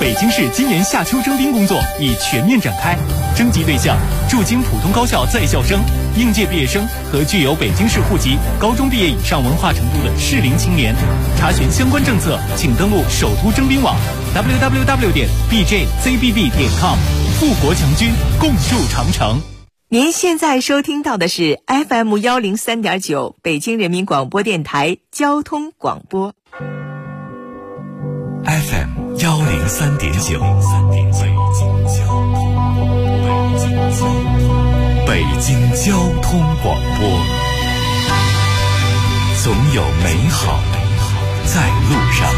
北京市今年夏秋征兵工作已全面展开，征集对象驻京普通高校在校生、应届毕业生和具有北京市户籍、高中毕业以上文化程度的适龄青年。查询相关政策，请登录首都征兵网 www.bjzbb.com。富国强军，共筑长城。 您现在收听到的是 FM103.9 北京人民广播电台交通广播。 FM103.9 北京交通广播，总有美好在路上。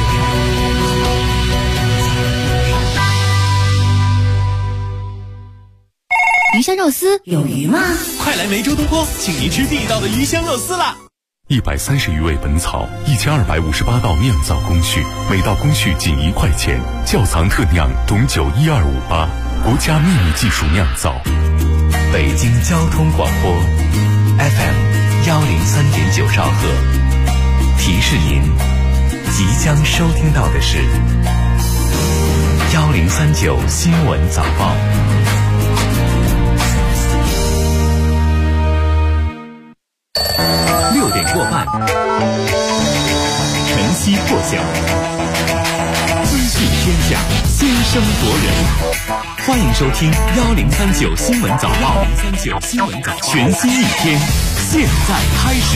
鱼香肉丝有鱼吗？ 快来梅州东坡，请您吃地道的鱼香肉丝啦 ！130余味本草，1258道酿造工序，每道工序仅1块钱。窖藏特酿董酒12588，国家秘密技术酿造。北京交通广播 FM103.9兆赫，提示您即将收听到的是1039新闻早报。 6点过半，晨曦破晓，资讯天下，先声夺人。欢迎收听1039新闻早报，全新一天，现在开始。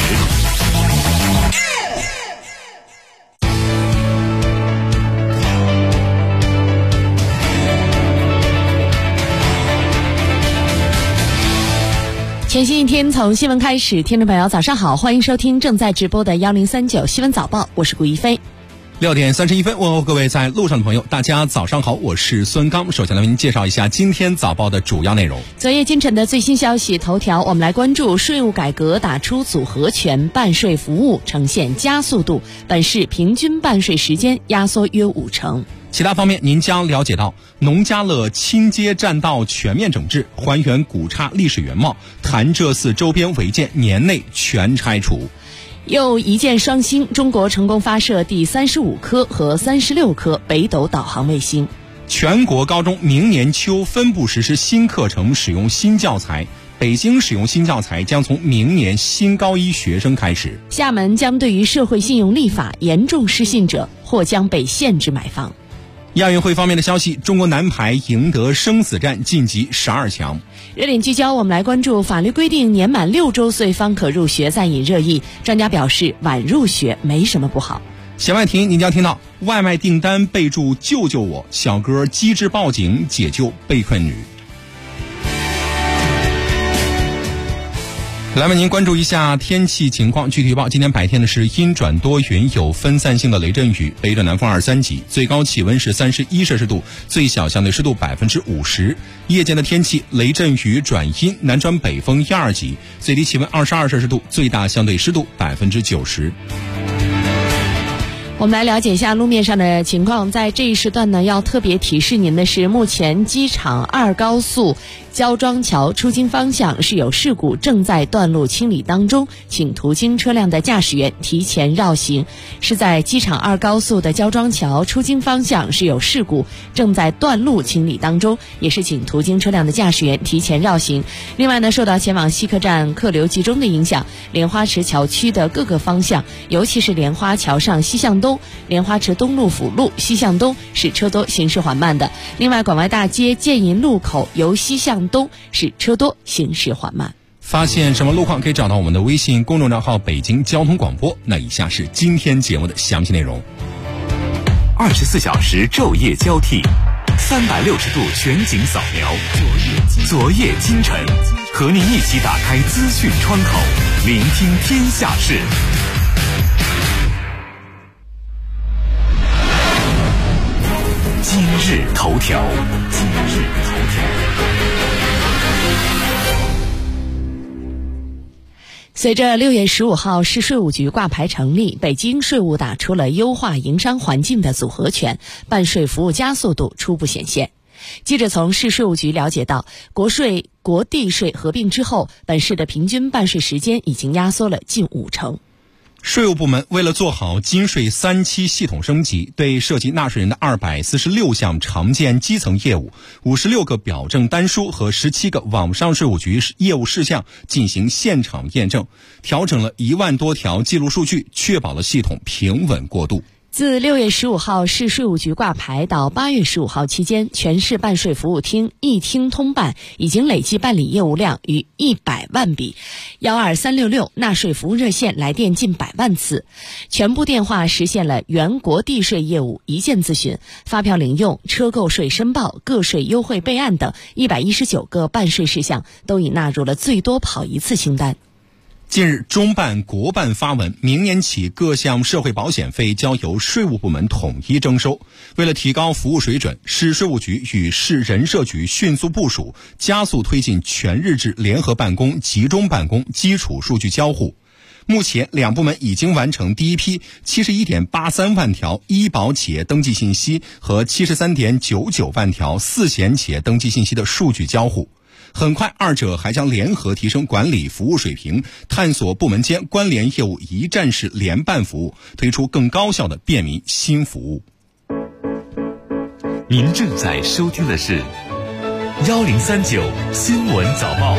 全新一天从新闻开始，听众朋友早上好，欢迎收听正在直播的1039新闻早报，我是顾一飞。 6点31分，问候各位在路上的朋友，大家早上好，我是孙刚。首先来为您介绍一下今天早报的主要内容。 昨夜今晨的最新消息头条，我们来关注税务改革打出组合拳，办税服务呈现加速度，本市平均办税时间压缩约50%。 其他方面您将了解到，农家乐亲街占道全面整治，还原古刹历史原貌，潭柘寺周边违建年内全拆除。 又一箭双星，中国成功发射第35颗和36颗北斗导航卫星。 全国高中明年秋分步实施新课程，使用新教材。北京使用新教材将从明年新高一学生开始。 厦门将对于社会信用立法，严重失信者或将被限制买房。 亚运会方面的消息，中国男排赢得生死战晋级12强。 热点聚焦，我们来关注法律规定年满6周岁方可入学再引热议，专家表示晚入学没什么不好。 弦外听您将听到外卖订单备注救救我，小哥机智报警解救被困女。来为您关注一下天气情况。具体预报，今天白天的是阴转多云，有分散性的雷阵雨，北转南风2、3级，最高气温是31摄氏度，最小相对湿度50%。夜间的天气雷阵雨转阴，南转北风1、2级，最低气温22摄氏度，最大相对湿度90%。 我们来了解一下路面上的情况。在这一时段呢，要特别提示您的是，目前机场2高速焦庄桥出京方向是有事故，正在断路清理当中，请途经车辆的驾驶员提前绕行。是在机场2高速的焦庄桥出京方向是有事故，正在断路清理当中，也是请途经车辆的驾驶员提前绕行。另外呢，受到前往西客站客流集中的影响，莲花池桥区的各个方向，尤其是莲花桥上西向东、莲花池东路辅路西向东是车多行驶缓慢的。另外，广外大街建银路口由西向东是车多行驶缓慢。 发现什么路况可以找到我们的微信公众账号北京交通广播。那以下是今天节目的详细内容。 24小时昼夜交替，360度全景扫描，昨夜今晨，和您一起打开资讯窗口，聆听天下事。今日头条。 随着6月15号市税务局挂牌成立，北京税务打出了优化营商环境的组合拳，办税服务加速度初步显现。记者从市税务局了解到，国税、国地税合并之后，本市的平均办税时间已经压缩了近50%。 税务部门为了做好金税3期系统升级，对涉及纳税人的246项常见基层业务、56个表证单书和17个网上税务局业务事项进行现场验证，调整了1万多条记录数据，确保了系统平稳过渡。 自6月15号市税务局挂牌到8月15号期间，全市办税服务厅一厅通办已经累计办理业务量逾100万笔，12366纳税服务热线来电近100万次，全部电话实现了原国地税业务一键咨询，发票领用、车购税申报、个税优惠备案等119个办税事项都已纳入了最多跑一次清单。 近日，中办、国办发文，明年起各项社会保险费交由税务部门统一征收。为了提高服务水准，市税务局与市人社局迅速部署，加速推进全日制联合办公、集中办公基础数据交互。目前，两部门已经完成第一批71.83万条医保企业登记信息和73.99万条4险企业登记信息的数据交互。很快，二者还将联合提升管理服务水平，探索部门间关联业务一站式联办服务，推出更高效的便民新服务。 您正在收听的是1039新闻早报。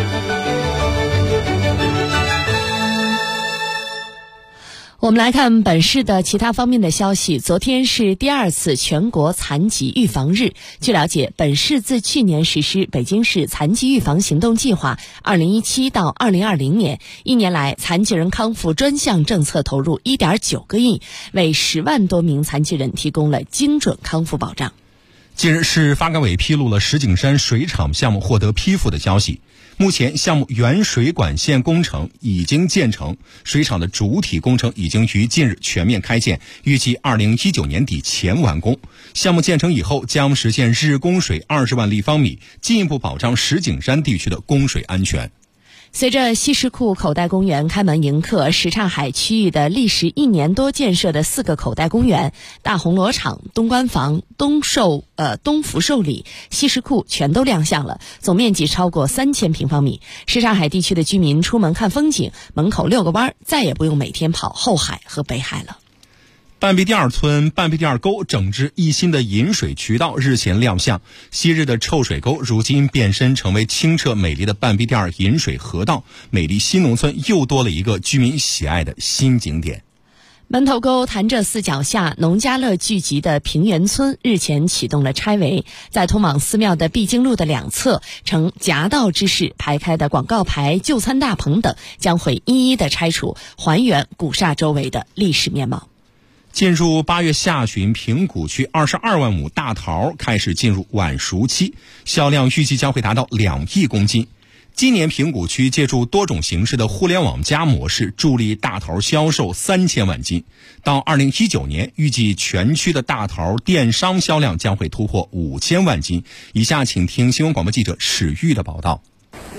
我们来看本市的其他方面的消息。昨天是第2次全国残疾预防日。据了解，本市自去年实施北京市残疾预防行动计划2017到2020年，1年来残疾人康复专项政策投入1.9个亿，为10万多名残疾人提供了精准康复保障。 近日，市发改委披露了石景山水厂项目获得批复的消息。目前，项目原水管线工程已经建成，水厂的主体工程已经于近日全面开建，预计2019年底前完工。项目建成以后，将实现日供水20万立方米，进一步保障石景山地区的供水安全。 随着西石库口袋公园开门迎客，什刹海区域的历时1年多建设的4个口袋公园——大红螺场、东关房、东福寿里、西石库全都亮相了，总面积超过3000平方米。什刹海地区的居民出门看风景，门口遛个弯，再也不用每天跑后海和北海了。 半壁第二村半壁第二沟整治一新的引水渠道日前亮相，昔日的臭水沟如今变身成为清澈美丽的半壁第二引水河道，美丽新农村又多了一个居民喜爱的新景点。 门头沟潭柘寺脚下农家乐聚集的平原村日前启动了拆围，在通往寺庙的必经路的两侧呈夹道之势排开的广告牌、就餐大棚等将会一一的拆除，还原古刹周围的历史面貌。 进入8月下旬，平谷区22万亩大桃开始进入晚熟期，销量预计将会达到2亿公斤。今年平谷区借助多种形式的互联网加模式，助力大桃销售3000万斤。到2019年，预计全区的大桃电商销量将会突破5000万斤。以下请听新闻广播记者史玉的报道。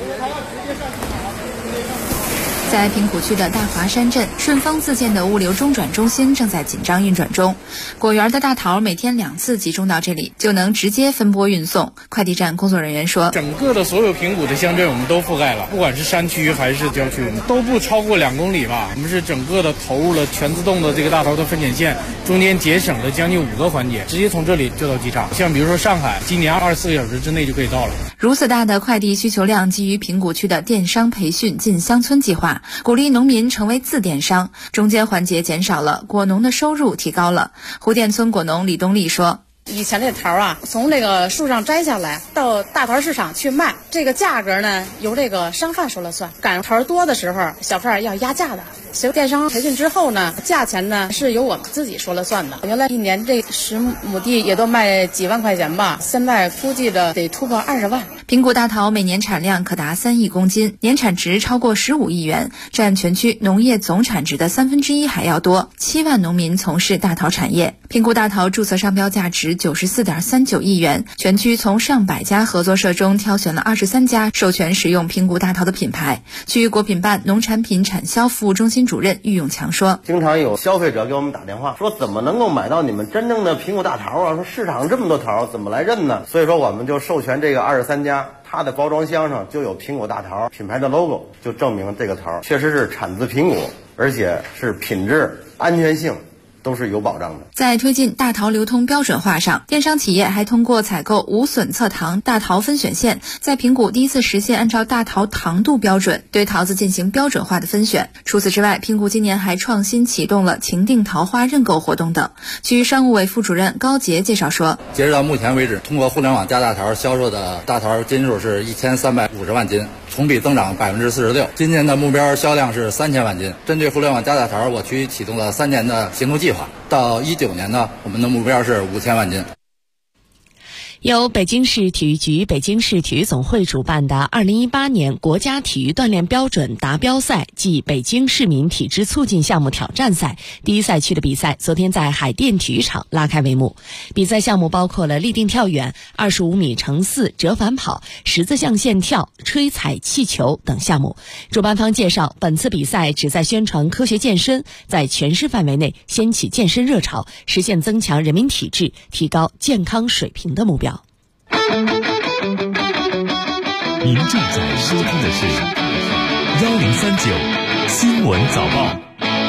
在平谷区的大华山镇，顺丰自建的物流中转中心正在紧张运转中。果园的大桃每天2次集中到这里，就能直接分拨运送。快递站工作人员说， 整个的所有平谷的乡镇我们都覆盖了，不管是山区还是郊区，都不超过2公里吧。我们是整个的投入了全自动的这个大桃的分拣线，中间节省了将近5个环节，直接从这里就到机场。像比如说上海，今年24个小时之内就可以到了。 如此大的快递需求量，基于平谷区的电商培训进乡村计划，鼓励农民成为自电商，中间环节减少了，果农的收入提高了。湖店村果农李东丽说， 以前这桃啊，从这个树上摘下来到大桃市场去卖，这个价格呢由这个商贩说了算。赶桃多的时候，小贩要压价的。随电商培训之后呢，价钱呢是由我们自己说了算的。原来一年这10亩地也都卖几万块钱吧，现在估计的得突破20万。 平谷大桃每年产量可达3亿公斤，年产值超过15亿元，占全区农业总产值的1/3还要多。7万农民从事大桃产业。平谷大桃注册商标价值94.39亿元，全区从上百家合作社中挑选了23家授权使用平谷大桃的品牌。区国品办农产品产销服务中心主任郁永强说， 经常有消费者给我们打电话说，怎么能够买到你们真正的平谷大桃啊？说市场这么多桃怎么来认呢？所以说我们就授权这个23家，它的包装箱上就有平谷大桃品牌的 logo， 就证明这个桃确实是产自平谷， 而且是品质、安全性都是有保障的。 在推进大桃流通标准化上，电商企业还通过采购无损侧糖大桃分选线，在平谷第一次实现按照大桃糖度标准对桃子进行标准化的分选。除此之外，平谷今年还创新启动了情定桃花认购活动等。据商务委副主任高杰介绍说， 截止到目前为止，通过互联网加大桃销售的大桃斤数是1350万斤，同比增长46%。今年的目标销量是3000万斤。针对互联网加大桃，我区启动了3年的行动计划，到19年呢，我们的目标是5000万斤。 由北京市体育局、北京市体育总会主办的2018年国家体育锻炼标准达标赛暨北京市民体质促进项目挑战赛第一赛区的比赛昨天在海淀体育场拉开帷幕。比赛项目包括了立定跳远、25米乘4折返跑、十字象限跳、吹踩气球等项目。主办方介绍，本次比赛旨在宣传科学健身，在全市范围内掀起健身热潮，实现增强人民体质、提高健康水平的目标。 您正在收听的是1039新闻早报。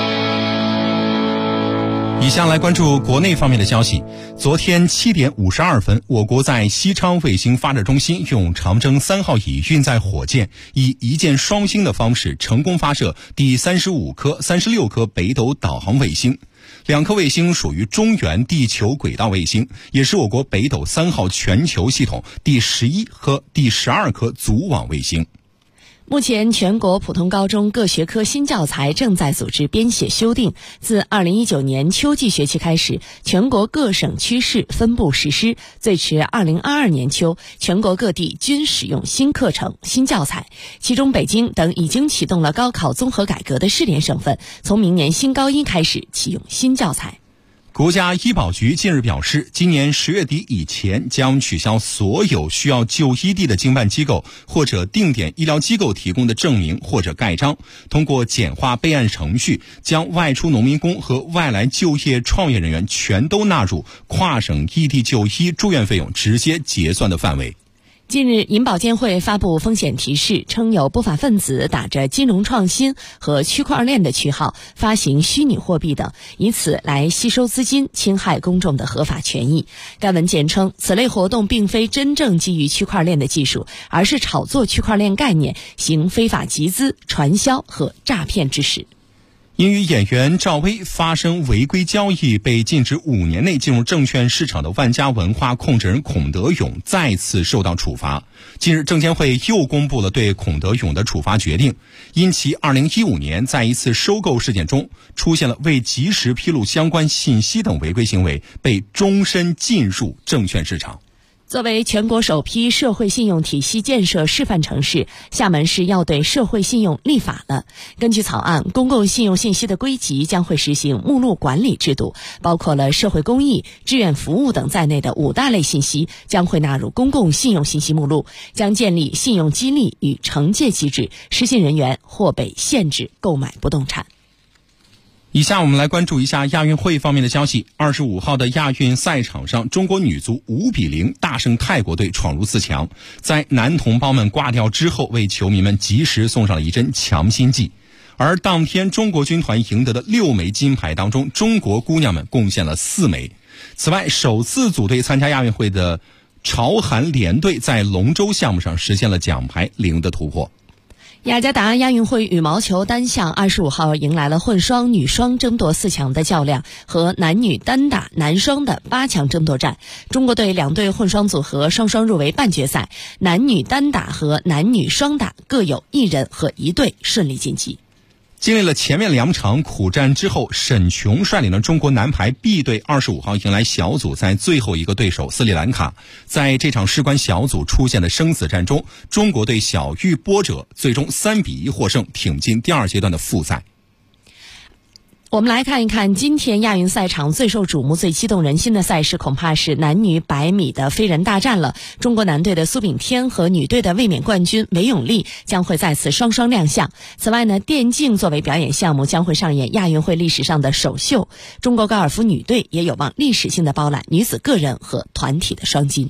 以下来关注国内方面的消息。昨天7点52分，我国在西昌卫星发射中心用长征3号乙运载火箭以一箭双星的方式成功发射第35颗、36颗北斗导航卫星。2颗卫星属于中原地球轨道卫星，也是我国北斗3号全球系统第11和第12颗组网卫星。 目前全国普通高中各学科新教材正在组织编写修订，自2019年秋季学期开始，全国各省区市分步实施，最迟2022年秋，全国各地均使用新课程、新教材。其中北京等已经启动了高考综合改革的试点省份，从明年新高一开始启用新教材。 国家医保局近日表示，今年10月底以前将取消所有需要就医地的经办机构或者定点医疗机构提供的证明或者盖章，通过简化备案程序，将外出农民工和外来就业创业人员全都纳入跨省异地就医住院费用直接结算的范围。 近日，银保监会发布风险提示，称有不法分子打着金融创新和区块链的旗号发行虚拟货币等，以此来吸收资金，侵害公众的合法权益。该文件称，此类活动并非真正基于区块链的技术，而是炒作区块链概念，行非法集资、传销和诈骗之实。 因与演员赵薇发生违规交易被禁止5年内进入证券市场的万家文化控制人孔德勇再次受到处罚。近日，证监会又公布了对孔德勇的处罚决定，因其2015年在一次收购事件中出现了未及时披露相关信息等违规行为，被终身禁入证券市场。 作为全国首批社会信用体系建设示范城市，厦门市要对社会信用立法了。根据草案，公共信用信息的归集将会实行目录管理制度，包括了社会公益、志愿服务等在内的5大类信息将会纳入公共信用信息目录，将建立信用激励与惩戒机制，失信人员或被限制购买不动产。 以下我们来关注一下亚运会方面的消息。25号的亚运赛场上，中国女足5-0大胜泰国队，闯入4强。在男同胞们挂掉之后，为球迷们及时送上了一针强心剂。而当天中国军团赢得的6枚金牌当中，中国姑娘们贡献了4枚。此外，首次组队参加亚运会的朝韩联队在龙舟项目上实现了奖牌0的突破。 雅加达亚运会羽毛球单项25号迎来了混双、女双争夺4强的较量和男女单打、男双的8强争夺战。中国队2队混双组合双双入围半决赛，男女单打和男女双打各有1人和1队顺利晋级。 经历了前面2场苦战之后，沈琼率领的中国男排 B 队25号迎来小组赛最后一个对手斯里兰卡。在这场事关小组出现的生死战中，中国队小玉波折最终3-1获胜，挺进第2阶段的复赛。 我们来看一看今天亚运赛场最受瞩目、最激动人心的赛事，恐怕是男女100米的飞人大战了。中国男队的苏炳添和女队的卫冕冠军韦永丽将会再次双双亮相。此外呢，电竞作为表演项目将会上演亚运会历史上的首秀。中国高尔夫女队也有望历史性的包揽女子个人和团体的双金。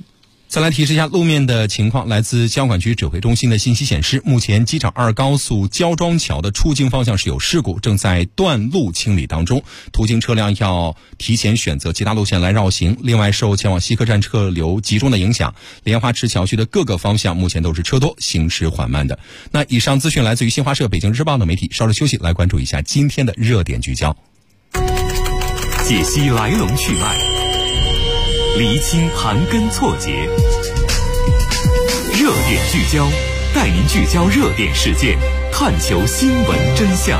再来提示一下路面的情况，来自交管局指挥中心的信息显示，目前机场2高速焦庄桥的出京方向是有事故，正在断路清理当中，途经车辆要提前选择其他路线来绕行。另外，受前往西客站车流集中的影响，莲花池桥区的各个方向目前都是车多，行驶缓慢的。那以上资讯来自于新华社、北京日报的媒体。稍事休息，来关注一下今天的热点聚焦， 解析来龙去脉，厘清盘根错节，热点聚焦，带您聚焦热点事件，探求新闻真相。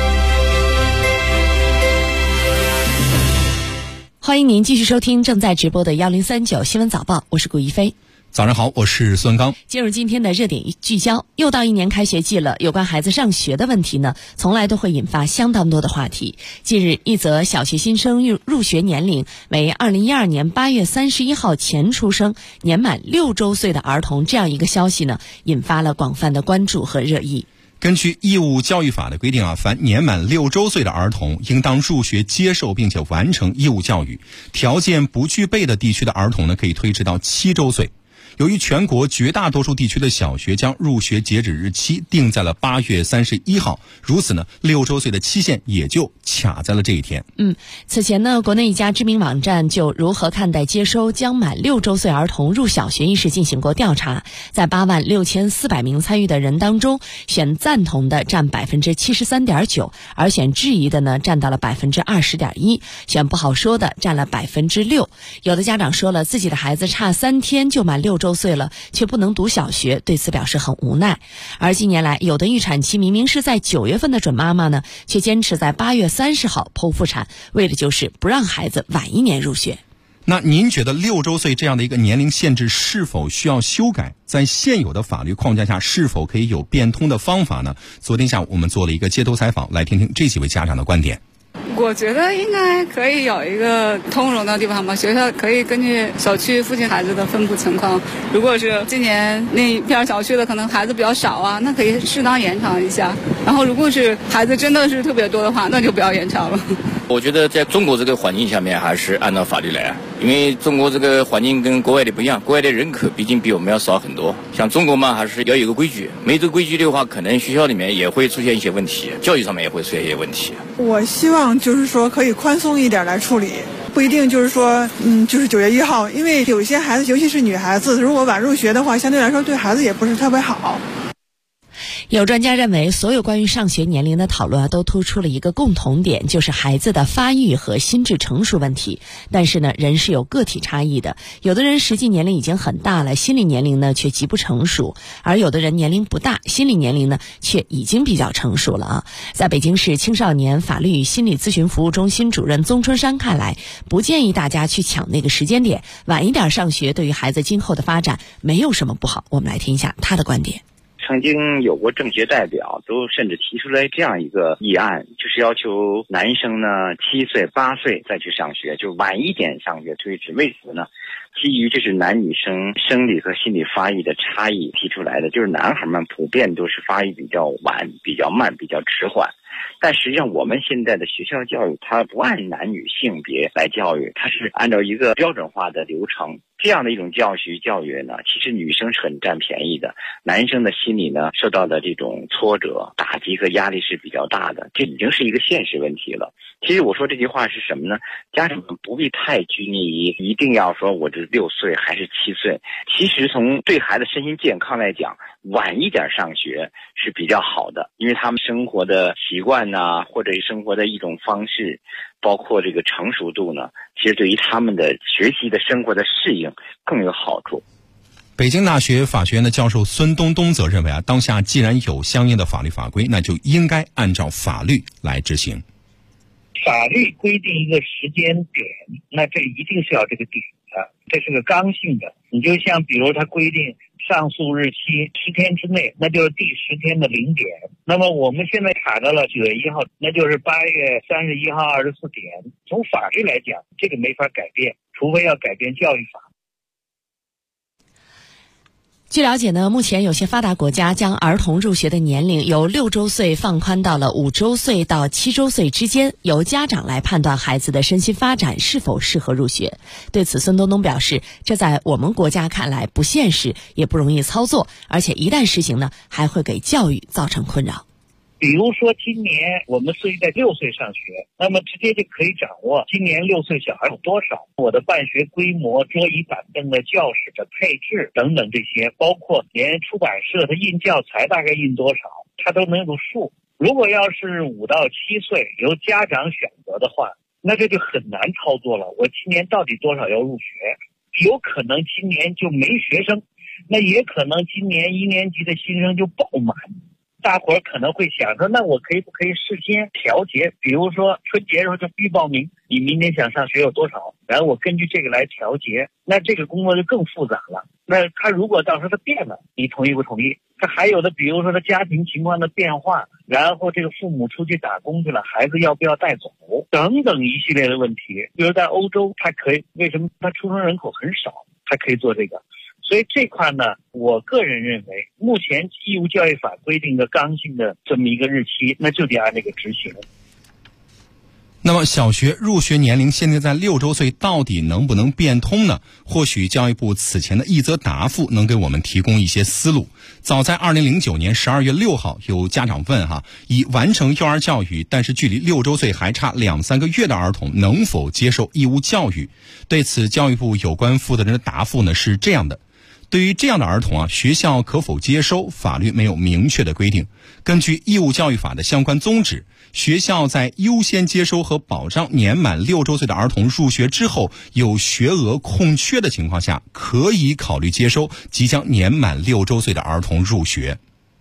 欢迎您继续收听正在直播的1039新闻早报，我是顾一飞。 早上好，我是孙刚。 进入今天的热点聚焦，又到1年开学季了，有关孩子上学的问题呢，从来都会引发相当多的话题。近日，一则小学新生入学年龄为2012年8月31号前出生、年满6周岁的儿童这样一个消息呢，引发了广泛的关注和热议。 根据义务教育法的规定凡年满6周岁的儿童应当入学接受并且完成义务教育，条件不具备的地区的儿童呢，可以推迟到7周岁。由于全国绝大多数地区的小学将入学截止日期定在了8月31号，如此呢，6周岁的期限也就卡在了这一天。 此前呢，国内一家知名网站就如何看待接收将满6周岁儿童入小学一事进行过调查，在86400名参与的人当中，选赞同的占73.9%，而选质疑的呢占到了20.1%，选不好说的占了6%。有的家长说了，自己的孩子差3天就满6周岁了，却不能读小学，对此表示很无奈。而近年来，有的预产期明明是在9月份的准妈妈呢，却坚持在8月30号剖腹产，为的就是不让孩子晚1年入学。 那您觉得6周岁这样的一个年龄限制是否需要修改？在现有的法律框架下，是否可以有变通的方法呢？昨天下午我们做了一个街头采访，来听听这几位家长的观点。 我觉得应该可以有一个通融的地方吧，学校可以根据小区附近孩子的分布情况，如果是今年那一片小区的可能孩子比较少啊，那可以适当延长一下，然后如果是孩子真的是特别多的话，那就不要延长了。 我觉得在中国这个环境下面，还是按照法律来，因为中国这个环境跟国外的不一样，国外的人口毕竟比我们要少很多，像中国嘛，还是要有个规矩，没这个规矩的话，可能学校里面也会出现一些问题，教育上面也会出现一些问题。 我希望就是说可以宽松一点来处理，不一定就是说就是9月1号，因为有些孩子，尤其是女孩子，如果晚入学的话，相对来说对孩子也不是特别好。 有专家认为，所有关于上学年龄的讨论都突出了一个共同点，就是孩子的发育和心智成熟问题。但是呢，人是有个体差异的，有的人实际年龄已经很大了，心理年龄呢却极不成熟，而有的人年龄不大，心理年龄呢却已经比较成熟了啊。在北京市青少年法律与心理咨询服务中心主任宗春山看来，不建议大家去抢那个时间点，晚一点上学对于孩子今后的发展没有什么不好。我们来听一下他的观点。 曾经有过政协代表都甚至提出来这样一个议案，就是要求男生呢7岁8岁再去上学，就晚一点上学推迟。为此呢，基于这是男女生生理和心理发育的差异提出来的，就是男孩们普遍都是发育比较晚、比较慢、比较迟缓。但实际上我们现在的学校教育它不按男女性别来教育，它是按照一个标准化的流程，这样的一种教育呢，其实女生是很占便宜的，男生的心理呢受到的这种挫折打击和压力是比较大的，这已经是一个现实问题了。其实我说这句话是什么呢？家长们不必太拘泥于一定要说我这6岁还是7岁，其实从对孩子身心健康来讲，晚一点上学是比较好的，因为他们生活的习惯呐，或者生活的一种方式，包括这个成熟度呢，其实对于他们的学习的生活的适应更有好处。 北京大学法学院的教授孙东东则认为当下既然有相应的法律法规，那就应该按照法律来执行。 法律规定一个时间点，那这一定是要这个点的，这是个刚性的。你就像比如它规定上诉日期10天之内，那就是第10天的0点。那么我们现在卡到了9月1号，那就是8月31号24点。从法律来讲，这个没法改变，除非要改变教育法。 据了解呢，目前有些发达国家将儿童入学的年龄由6周岁放宽到了5周岁到7周岁之间，由家长来判断孩子的身心发展是否适合入学。对此，孙东东表示，这在我们国家看来不现实，也不容易操作，而且一旦实行呢，还会给教育造成困扰。 比如说今年我们设计在6岁上学，那么直接就可以掌握今年6岁小孩有多少，我的办学规模、桌椅板凳的教室的配置等等这些，包括连出版社的印教材大概印多少，它都能有数。如果要是5到7岁由家长选择的话，那这就很难操作了。我今年到底多少要入学？有可能今年就没学生，那也可能今年1年级的新生就爆满。大伙儿可能会想说，那我可以不可以事先调节？比如说春节的时候就预报名，你明年想上学有多少，然后我根据这个来调节。那这个工作就更复杂了。那他如果到时候他变了，你同意不同意？他还有的，比如说他家庭情况的变化，然后这个父母出去打工去了，孩子要不要带走，等等一系列的问题。比如在欧洲，他可以，为什么他出生人口很少，他可以做这个？所以这块呢，我个人认为，目前义务教育法规定的刚性的这么一个日期，那就得按这个执行。 那么小学入学年龄限定在6周岁，到底能不能变通呢？或许教育部此前的一则答复能给我们提供一些思路。早在2009年12月6号，有家长问已完成幼儿教育，但是距离6周岁还差2-3个月的儿童能否接受义务教育？对此，教育部有关负责人的答复呢是这样的。对于这样的儿童学校可否接收，法律没有明确的规定。根据义务教育法的相关宗旨，学校在优先接收和保障年满6周岁的儿童入学之后，有学额空缺的情况下，可以考虑接收即将年满6周岁的儿童入学。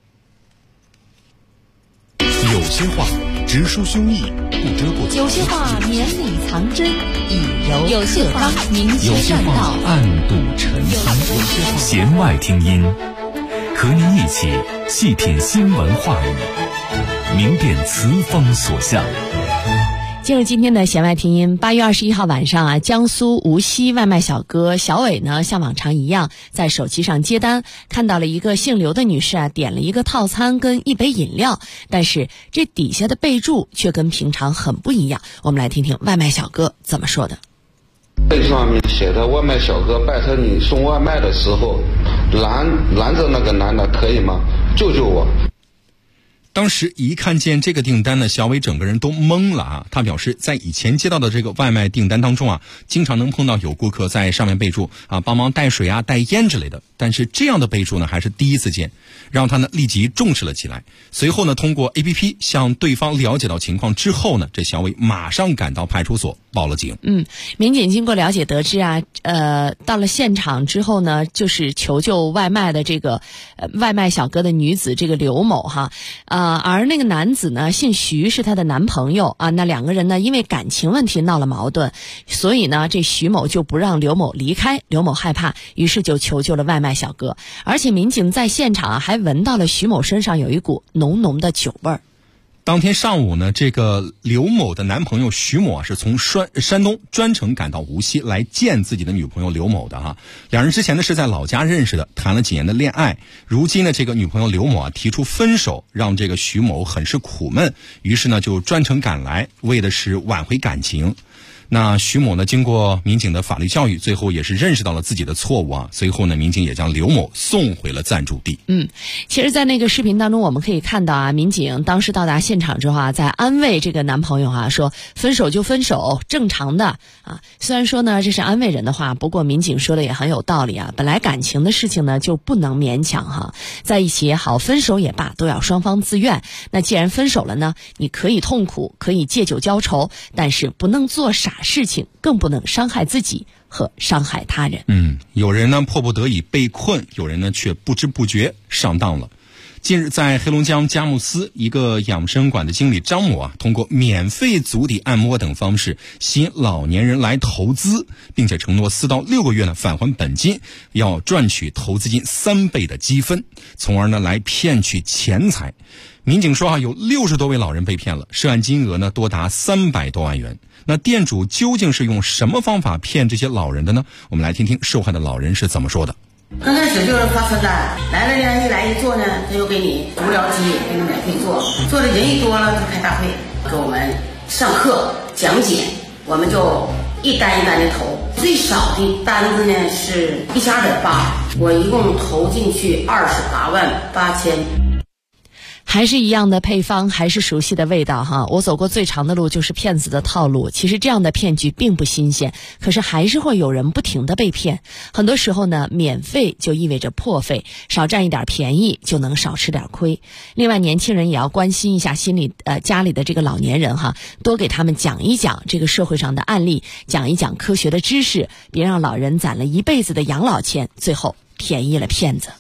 有些话直抒胸臆，不遮不藏； 有些话绵里藏针，以柔有些话明修栈道， 暗度陈仓。弦外听音，和您一起细品新闻话语，明辨词风所向。 进入今天的弦外听音。8月21号晚上江苏无锡外卖小哥小伟呢，像往常一样在手机上接单，看到了一个姓刘的女士点了一个套餐跟一杯饮料，但是这底下的备注却跟平常很不一样。我们来听听外卖小哥怎么说的。 这上面写的外卖小哥拜托你送外卖的时候，拦着那个男的可以吗？救救我！ 当时一看见这个订单呢，小伟整个人都懵了他表示，在以前接到的这个外卖订单当中经常能碰到有顾客在上面备注帮忙带水带烟之类的，但是这样的备注呢还是第一次见，让他呢立即重视了起来。随后呢，通过 APP 向对方了解到情况之后呢，这小伟马上赶到派出所报了警。 民警经过了解得知到了现场之后呢，就是求救外卖的这个外卖小哥的女子这个刘某而那个男子呢姓徐，是他的男朋友那两个人呢因为感情问题闹了矛盾，所以呢这徐某就不让刘某离开，刘某害怕，于是就求救了外卖小哥。而且民警在现场还闻到了徐某身上有一股浓浓的酒味儿。 当天上午呢，这个刘某的男朋友徐某是从山东专程赶到无锡来见自己的女朋友刘某的两人之前呢是在老家认识的，谈了几年的恋爱。如今呢，这个女朋友刘某提出分手，让这个徐某很是苦闷，于是呢就专程赶来，为的是挽回感情。那徐某呢，经过民警的法律教育，最后也是认识到了自己的错误随后呢，民警也将刘某送回了暂住地。 其实在那个视频当中我们可以看到民警当时到达现场之后在安慰这个男朋友说分手就分手，正常的虽然说呢这是安慰人的话，不过民警说的也很有道理本来感情的事情呢就不能勉强在一起也好，分手也罢，都要双方自愿。那既然分手了呢，你可以痛苦，可以借酒浇愁，但是不能做傻事情，更不能伤害自己和伤害他人。 有人呢迫不得已被困，有人呢却不知不觉上当了。近日在黑龙江佳木斯，一个养生馆的经理张某通过免费足底按摩等方式吸引老年人来投资，并且承诺4到6个月呢返还本金，要赚取投资金3倍的积分，从而呢来骗取钱财。民警说有60多位老人被骗了，涉案金额呢多达300多万元。那店主究竟是用什么方法骗这些老人的呢？我们来听听受害的老人是怎么说的。 刚开始就是发传单，来了呢，一来一坐呢，他就给你无聊机，给你免费坐，坐的人一多了就开大会，给我们上课讲解，我们就一单一单的投，最少的单子呢是1280，我一共投进去288000。 还是一样的配方，还是熟悉的味道哈。我走过最长的路就是骗子的套路。其实这样的骗局并不新鲜，可是还是会有人不停的被骗。很多时候呢，免费就意味着破费，少占一点便宜就能少吃点亏。另外，年轻人也要关心一下家里的这个老年人哈，多给他们讲一讲这个社会上的案例，讲一讲科学的知识，别让老人攒了一辈子的养老钱，最后便宜了骗子。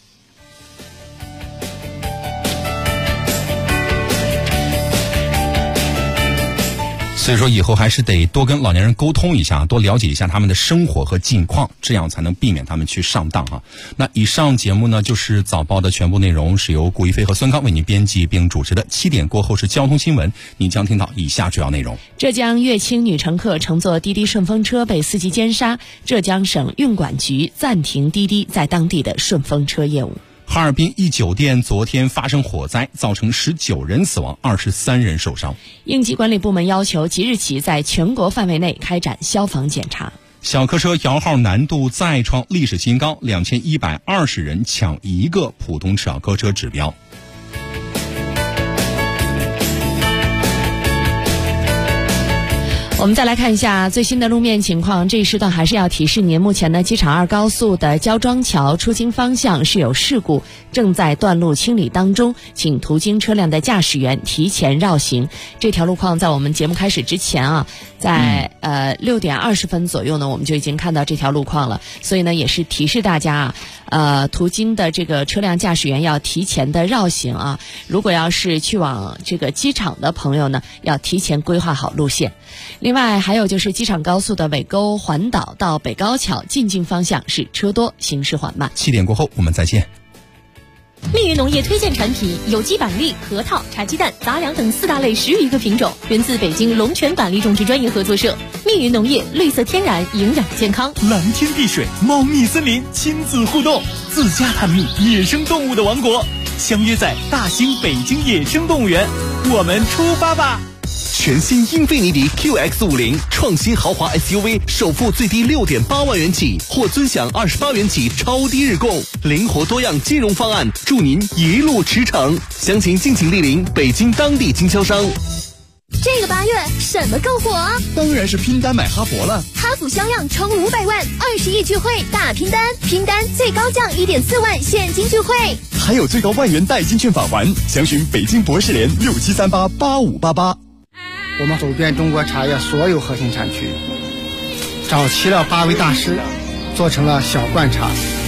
所以说以后还是得多跟老年人沟通一下，多了解一下他们的生活和近况，这样才能避免他们去上当啊。那以上节目呢就是早报的全部内容，是由顾一飞和孙刚为您编辑并主持的。7点过后是交通新闻，你将听到以下主要内容。 浙江乐清女乘客乘坐滴滴顺风车被司机奸杀，浙江省运管局暂停滴滴在当地的顺风车业务。 哈尔滨一酒店昨天发生火灾，造成19人死亡，23人受伤。 应急管理部门要求即日起在全国范围内开展消防检查。 小客车摇号难度再创历史新高，2120人抢一个普通小客车指标。 我们再来看一下最新的路面情况，这一时段还是要提示您，目前呢机场2高速的焦庄桥出京方向是有事故，正在断路清理当中，请途经车辆的驾驶员提前绕行。这条路况在我们节目开始之前啊，在6点20分左右呢，我们就已经看到这条路况了，所以呢也是提示大家途经的这个车辆驾驶员要提前的绕行啊。如果要是去往这个机场的朋友呢，要提前规划好路线。另外还有就是机场高速的尾沟环岛到北高桥进京方向是车多，行驶缓慢。 7点过后我们再见。 密云农业推荐产品有机板栗、核桃、茶鸡蛋、杂粮等4大类10余个品种，源自北京龙泉板栗种植专业合作社。密云农业，绿色天然，营养健康。 蓝天碧水，茂密森林，亲子互动，自家探秘野生动物的王国，相约在大兴北京野生动物园，我们出发吧！ 全新英菲尼迪 QX50 创新豪华 SUV， 首付最低6.8万元起，或尊享28元起超低日供，灵活多样金融方案，祝您一路驰骋。详情敬请莅临北京当地经销商。 这个8月什么更火？ 当然是拼单买哈佛了。 哈弗销量冲500万，20亿聚会大拼单，拼单最高降1.4万现金聚会， 还有最高万元代金券返还。详询北京博士联67388588。 我们走遍中国茶叶所有核心产区，找齐了8位大师，做成了小罐茶。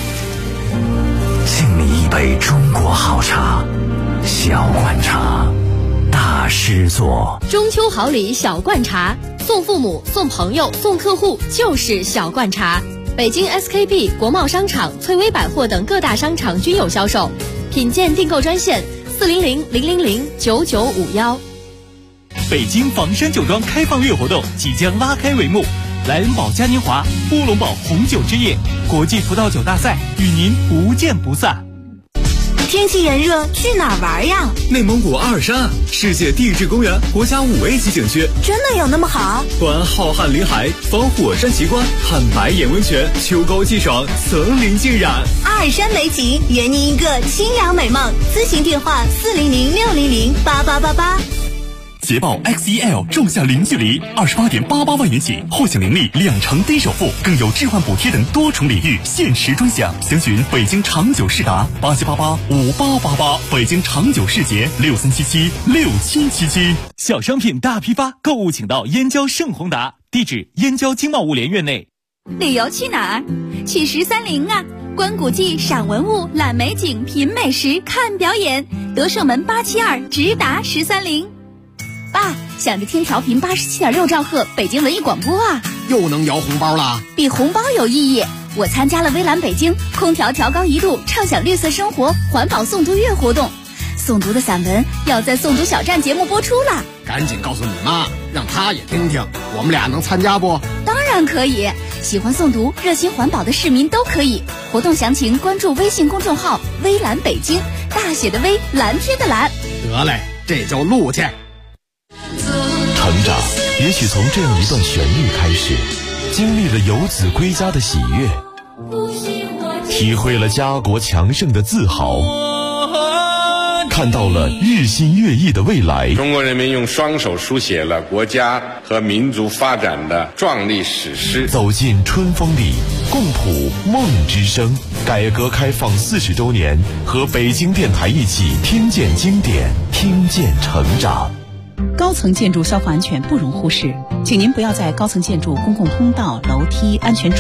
敬你一杯中国好茶，小罐茶，大师做。 中秋好礼小罐茶，送父母、送朋友、送客户就是小罐茶。北京 SKP、国贸商场、翠微百货等各大商场均有销售。品鉴订购专线400-000-9951。 北京房山酒庄开放月活动即将拉开帷幕，莱恩堡嘉年华、乌龙堡红酒之夜、国际葡萄酒大赛与您不见不散。 天气炎热，去哪儿玩呀？ 内蒙古阿尔山，世界地质公园国家5A 级景区， 真的有那么好？ 观浩瀚林海，访火山奇观，看白眼温泉，秋高气爽，层林尽染。 阿尔山美景，圆您一个清凉美梦。咨询电话400-600-8888。 捷豹 XEL 仲夏零距离，28.88万元起，后享零利2成低首付，更有置换补贴等多重礼遇，限时专享。详询北京长久世达87885888，北京长久世捷63776777。 小商品大批发，购物请到燕郊盛宏达，地址燕郊经贸物联院内。 旅游去哪儿？去1030啊！观古迹、赏文物、览美景、品美食、看表演，德胜门872直达1030。爸，想着听调频87.6兆赫北京文艺广播啊， 又能摇红包了？ 比红包有意义。我参加了微蓝北京空调调高1度，畅享绿色生活环保诵读月活动，诵读的散文要在诵读小站节目播出了。 赶紧告诉你妈，让她也听听，我们俩能参加不？ 当然可以， 喜欢诵读、热心环保的市民都可以。活动详情关注微信公众号“微蓝北京”，大写的微，蓝天的蓝。 得嘞，这就录去。 成长也许从这样一段旋律开始，经历了游子归家的喜悦，体会了家国强盛的自豪，看到了日新月异的未来。 中国人民用双手书写了国家和民族发展的壮丽史诗。 走进春风里，共谱梦之声。改革开放40周年，和北京电台一起听见经典，听见成长。 高层建筑消防安全不容忽视，请您不要在高层建筑公共通道、楼梯、安全